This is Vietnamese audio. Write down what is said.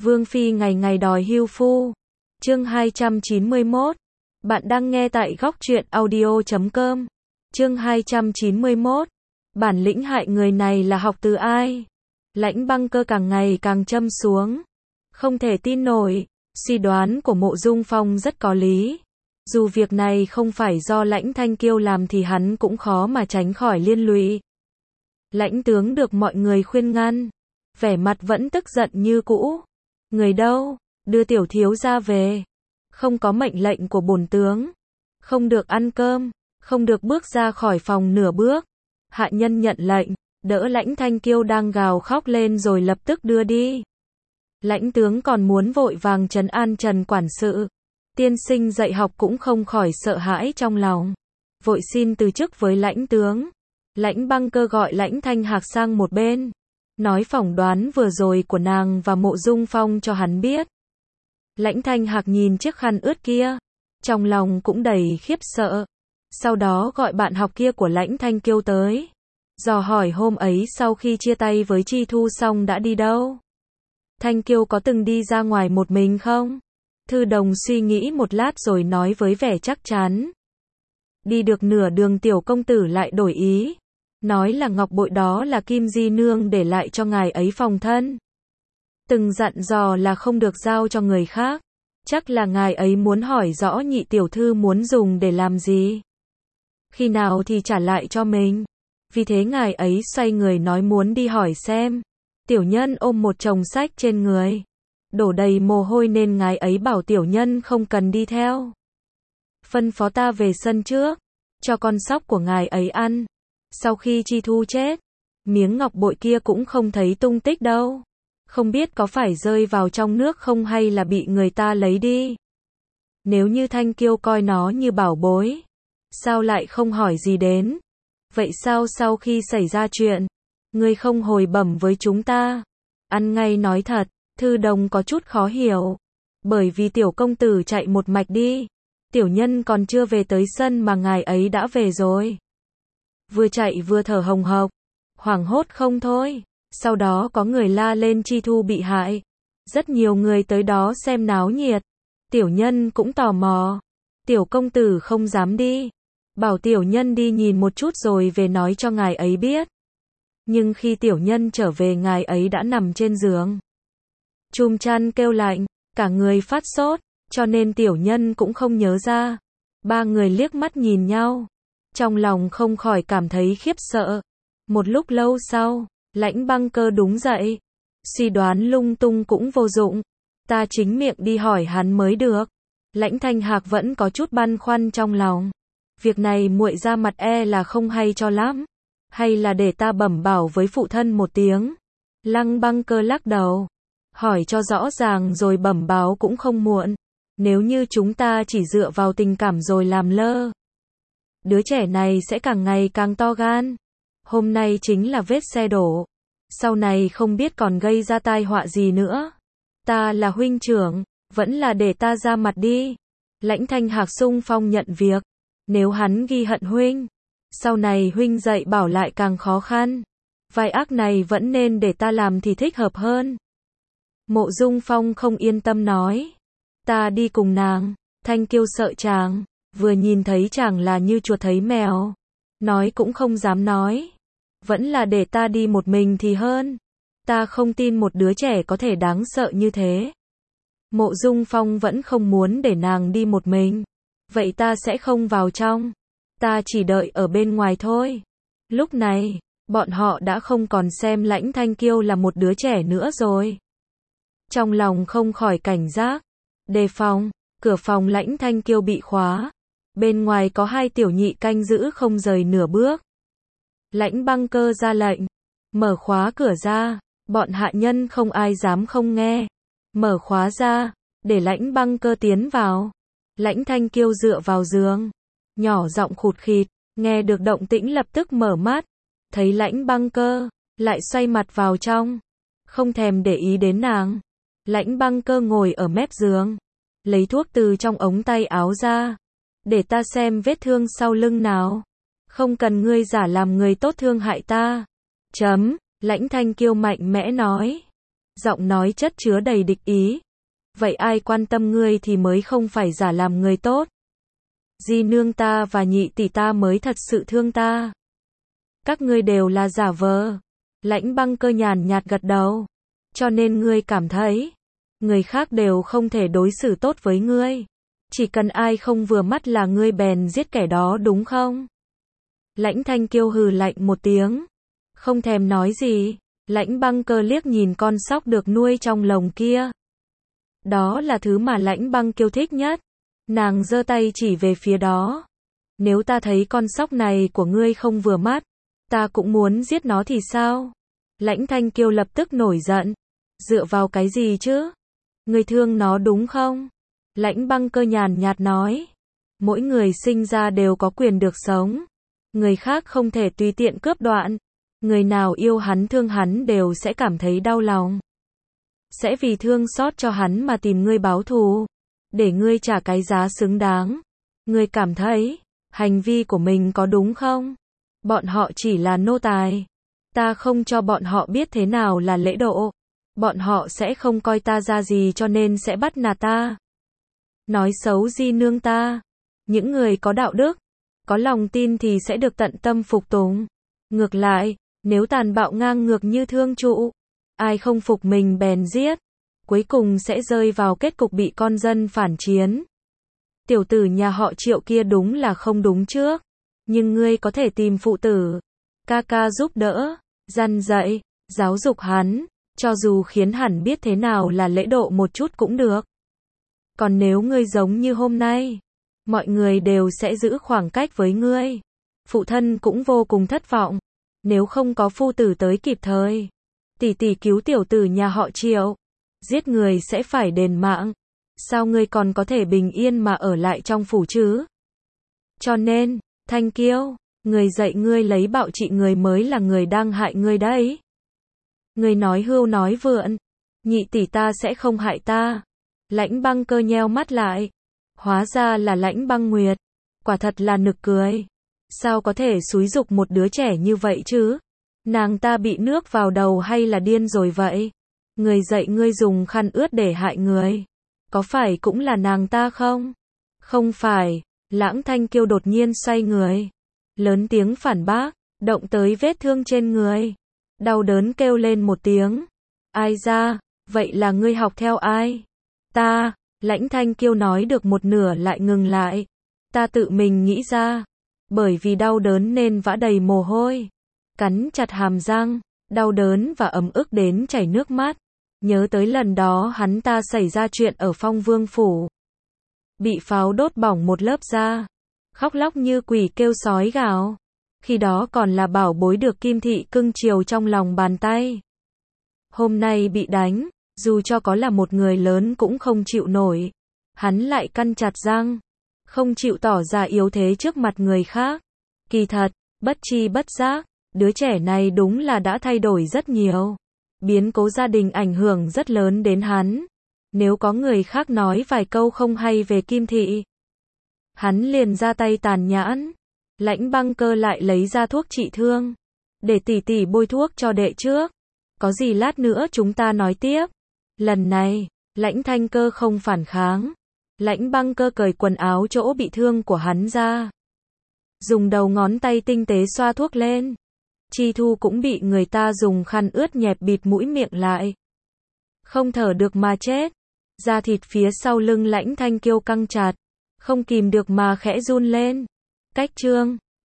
Vương Phi ngày ngày đòi hưu phu. Chương 291. Bạn đang nghe tại góc truyện audio.com. Chương 291. Bản lĩnh hại người này là học từ ai? Lãnh Băng Cơ càng ngày càng châm xuống. Không thể tin nổi, suy đoán của Mộ Dung Phong rất có lý. Dù việc này không phải do Lãnh Thanh Kiêu làm thì hắn cũng khó mà tránh khỏi liên lụy. Lãnh tướng được mọi người khuyên ngăn, vẻ mặt vẫn tức giận như cũ. Người đâu? Đưa tiểu thiếu gia về. Không có mệnh lệnh của bổn tướng, không được ăn cơm, không được bước ra khỏi phòng nửa bước. Hạ nhân nhận lệnh, đỡ Lãnh Thanh Kiêu đang gào khóc lên rồi lập tức đưa đi. Lãnh tướng còn muốn vội vàng trấn an Trần quản sự. Tiên sinh dạy học cũng không khỏi sợ hãi trong lòng, vội xin từ chức với Lãnh tướng. Lãnh Băng Cơ gọi Lãnh Thanh Hạc sang một bên, nói phỏng đoán vừa rồi của nàng và Mộ Dung Phong cho hắn biết. Lãnh Thanh Hạc nhìn chiếc khăn ướt kia, trong lòng cũng đầy khiếp sợ. Sau đó gọi bạn học kia của Lãnh Thanh Kiêu tới, dò hỏi hôm ấy sau khi chia tay với Chi Thu xong đã đi đâu. Thanh Kiêu có từng đi ra ngoài một mình không? Thư Đồng suy nghĩ một lát rồi nói với vẻ chắc chắn. Đi được nửa đường tiểu công tử lại đổi ý, nói là ngọc bội đó là Kim Di Nương để lại cho ngài ấy phòng thân. Từng dặn dò là không được giao cho người khác. Chắc là ngài ấy muốn hỏi rõ nhị tiểu thư muốn dùng để làm gì, khi nào thì trả lại cho mình. Vì thế ngài ấy xoay người nói muốn đi hỏi xem. Tiểu nhân ôm một chồng sách trên người, đổ đầy mồ hôi nên ngài ấy bảo tiểu nhân không cần đi theo. Phân phó ta về sân trước, cho con sóc của ngài ấy ăn. Sau khi Chi Thu chết, miếng ngọc bội kia cũng không thấy tung tích đâu. Không biết có phải rơi vào trong nước không hay là bị người ta lấy đi. Nếu như Thanh Kiêu coi nó như bảo bối, sao lại không hỏi gì đến? Vậy sao sau khi xảy ra chuyện, ngươi không hồi bẩm với chúng ta? Ăn ngay nói thật, Thư Đồng có chút khó hiểu. Bởi vì tiểu công tử chạy một mạch đi, tiểu nhân còn chưa về tới sân mà ngài ấy đã về rồi. Vừa chạy vừa thở hồng hộc, hoảng hốt không thôi. Sau đó có người la lên Chi Thu bị hại. Rất nhiều người tới đó xem náo nhiệt. Tiểu nhân cũng tò mò. Tiểu công tử không dám đi, bảo tiểu nhân đi nhìn một chút rồi về nói cho ngài ấy biết. Nhưng khi tiểu nhân trở về ngài ấy đã nằm trên giường, chùm chăn kêu lạnh, cả người phát sốt, cho nên tiểu nhân cũng không nhớ ra. Ba người liếc mắt nhìn nhau, trong lòng không khỏi cảm thấy khiếp sợ. Một lúc lâu sau, Lãnh Băng Cơ đúng dậy. Suy đoán lung tung cũng vô dụng, ta chính miệng đi hỏi hắn mới được. Lãnh Thanh Hạc vẫn có chút băn khoăn trong lòng. Việc này muội ra mặt e là không hay cho lắm. Hay là để ta bẩm bảo với phụ thân một tiếng. Lãnh Băng Cơ lắc đầu. Hỏi cho rõ ràng rồi bẩm báo cũng không muộn. Nếu như chúng ta chỉ dựa vào tình cảm rồi làm lơ, đứa trẻ này sẽ càng ngày càng to gan. Hôm nay chính là vết xe đổ, sau này không biết còn gây ra tai họa gì nữa. Ta là huynh trưởng, vẫn là để ta ra mặt đi. Lãnh Thanh Hạc xung phong nhận việc. Nếu hắn ghi hận huynh, sau này huynh dạy bảo lại càng khó khăn. Vai ác này vẫn nên để ta làm thì thích hợp hơn. Mộ Dung Phong không yên tâm nói. Ta đi cùng nàng. Thanh Kiêu sợ chàng, vừa nhìn thấy chàng là như chuột thấy mèo. Nói cũng không dám nói. Vẫn là để ta đi một mình thì hơn. Ta không tin một đứa trẻ có thể đáng sợ như thế. Mộ Dung Phong vẫn không muốn để nàng đi một mình. Vậy ta sẽ không vào trong. Ta chỉ đợi ở bên ngoài thôi. Lúc này, bọn họ đã không còn xem Lãnh Thanh Kiêu là một đứa trẻ nữa rồi. Trong lòng không khỏi cảnh giác, đề phòng. Cửa phòng Lãnh Thanh Kiêu bị khóa. Bên ngoài có hai tiểu nhị canh giữ không rời nửa bước. Lãnh Băng Cơ ra lệnh, mở khóa cửa ra. Bọn hạ nhân không ai dám không nghe. Mở khóa ra, để Lãnh Băng Cơ tiến vào. Lãnh Thanh Kiêu dựa vào giường, nhỏ giọng khụt khịt, nghe được động tĩnh lập tức mở mắt. Thấy Lãnh Băng Cơ, lại xoay mặt vào trong, không thèm để ý đến nàng. Lãnh Băng Cơ ngồi ở mép giường, lấy thuốc từ trong ống tay áo ra. Để ta xem vết thương sau lưng nào. Không cần ngươi giả làm người tốt thương hại ta. Lãnh Thanh Kiêu mạnh mẽ nói. Giọng nói chất chứa đầy địch ý. Vậy ai quan tâm ngươi thì mới không phải giả làm người tốt. Di nương ta và nhị tỷ ta mới thật sự thương ta. Các ngươi đều là giả vờ. Lãnh Băng Cơ nhàn nhạt gật đầu. Cho nên ngươi cảm thấy, người khác đều không thể đối xử tốt với ngươi. Chỉ cần ai không vừa mắt là ngươi bèn giết kẻ đó đúng không? Lãnh Thanh Kiêu hừ lạnh một tiếng. Không thèm nói gì. Lãnh Băng Cơ liếc nhìn con sóc được nuôi trong lồng kia. Đó là thứ mà Lãnh Băng Kiêu thích nhất. Nàng giơ tay chỉ về phía đó. Nếu ta thấy con sóc này của ngươi không vừa mắt, ta cũng muốn giết nó thì sao? Lãnh Thanh Kiêu lập tức nổi giận. Dựa vào cái gì chứ? Ngươi thương nó đúng không? Lãnh Băng Cơ nhàn nhạt nói. Mỗi người sinh ra đều có quyền được sống. Người khác không thể tùy tiện cướp đoạt. Người nào yêu hắn thương hắn đều sẽ cảm thấy đau lòng. Sẽ vì thương xót cho hắn mà tìm ngươi báo thù. Để ngươi trả cái giá xứng đáng. Ngươi cảm thấy, hành vi của mình có đúng không? Bọn họ chỉ là nô tài. Ta không cho bọn họ biết thế nào là lễ độ. Bọn họ sẽ không coi ta ra gì cho nên sẽ bắt nạt ta. Nói xấu di nương ta. Những người có đạo đức, có lòng tin thì sẽ được tận tâm phục tùng. Ngược lại, nếu tàn bạo ngang ngược như thương trụ, ai không phục mình bèn giết, cuối cùng sẽ rơi vào kết cục bị con dân phản chiến. Tiểu tử nhà họ Triệu kia đúng là không đúng trước. Nhưng ngươi có thể tìm phụ tử, ca ca giúp đỡ, răn dạy, giáo dục hắn, cho dù khiến hắn biết thế nào là lễ độ một chút cũng được. Còn nếu ngươi giống như hôm nay, mọi người đều sẽ giữ khoảng cách với ngươi. Phụ thân cũng vô cùng thất vọng. Nếu không có phu tử tới kịp thời, tỷ tỷ cứu tiểu tử nhà họ Triệu, giết người sẽ phải đền mạng. Sao ngươi còn có thể bình yên mà ở lại trong phủ chứ? Cho nên, Thanh Kiêu, người dạy ngươi lấy bạo trị người mới là người đang hại ngươi đấy. Ngươi nói hưu nói vượn, nhị tỷ ta sẽ không hại ta. Lãnh Băng Cơ nheo mắt lại. Hóa ra là Lãnh Băng Nguyệt. Quả thật là nực cười. Sao có thể xúi giục một đứa trẻ như vậy chứ? Nàng ta bị nước vào đầu hay là điên rồi vậy? Người dạy ngươi dùng khăn ướt để hại người. Có phải cũng là nàng ta không? Không phải. Lãng Thanh Kiêu đột nhiên xoay người. Lớn tiếng phản bác, động tới vết thương trên người. Đau đớn kêu lên một tiếng. Ai ra, vậy là ngươi học theo ai? Ta, Lãnh Thanh Kiêu nói được một nửa lại ngừng lại. Ta tự mình nghĩ ra. Bởi vì đau đớn nên vã đầy mồ hôi. Cắn chặt hàm răng, đau đớn và ấm ức đến chảy nước mắt. Nhớ tới lần đó hắn ta xảy ra chuyện ở Phong Vương Phủ. Bị pháo đốt bỏng một lớp da. Khóc lóc như quỷ kêu sói gào. Khi đó còn là bảo bối được Kim Thị cưng chiều trong lòng bàn tay. Hôm nay bị đánh, dù cho có là một người lớn cũng không chịu nổi. Hắn lại căn chặt răng. Không chịu tỏ ra yếu thế trước mặt người khác. Kỳ thật, bất chi bất giác, đứa trẻ này đúng là đã thay đổi rất nhiều. Biến cố gia đình ảnh hưởng rất lớn đến hắn. Nếu có người khác nói vài câu không hay về Kim Thị, hắn liền ra tay tàn nhẫn. Lãnh Băng Cơ lại lấy ra thuốc trị thương. Để tỷ tỷ bôi thuốc cho đệ trước. Có gì lát nữa chúng ta nói tiếp. Lần này, Lãnh Thanh Cơ không phản kháng. Lãnh Băng Cơ cởi quần áo chỗ bị thương của hắn ra. Dùng đầu ngón tay tinh tế xoa thuốc lên. Chi Thu cũng bị người ta dùng khăn ướt nhẹp bịt mũi miệng lại. Không thở được mà chết. Da thịt phía sau lưng Lãnh Thanh Kiêu căng chặt. Không kìm được mà khẽ run lên. Cách trương.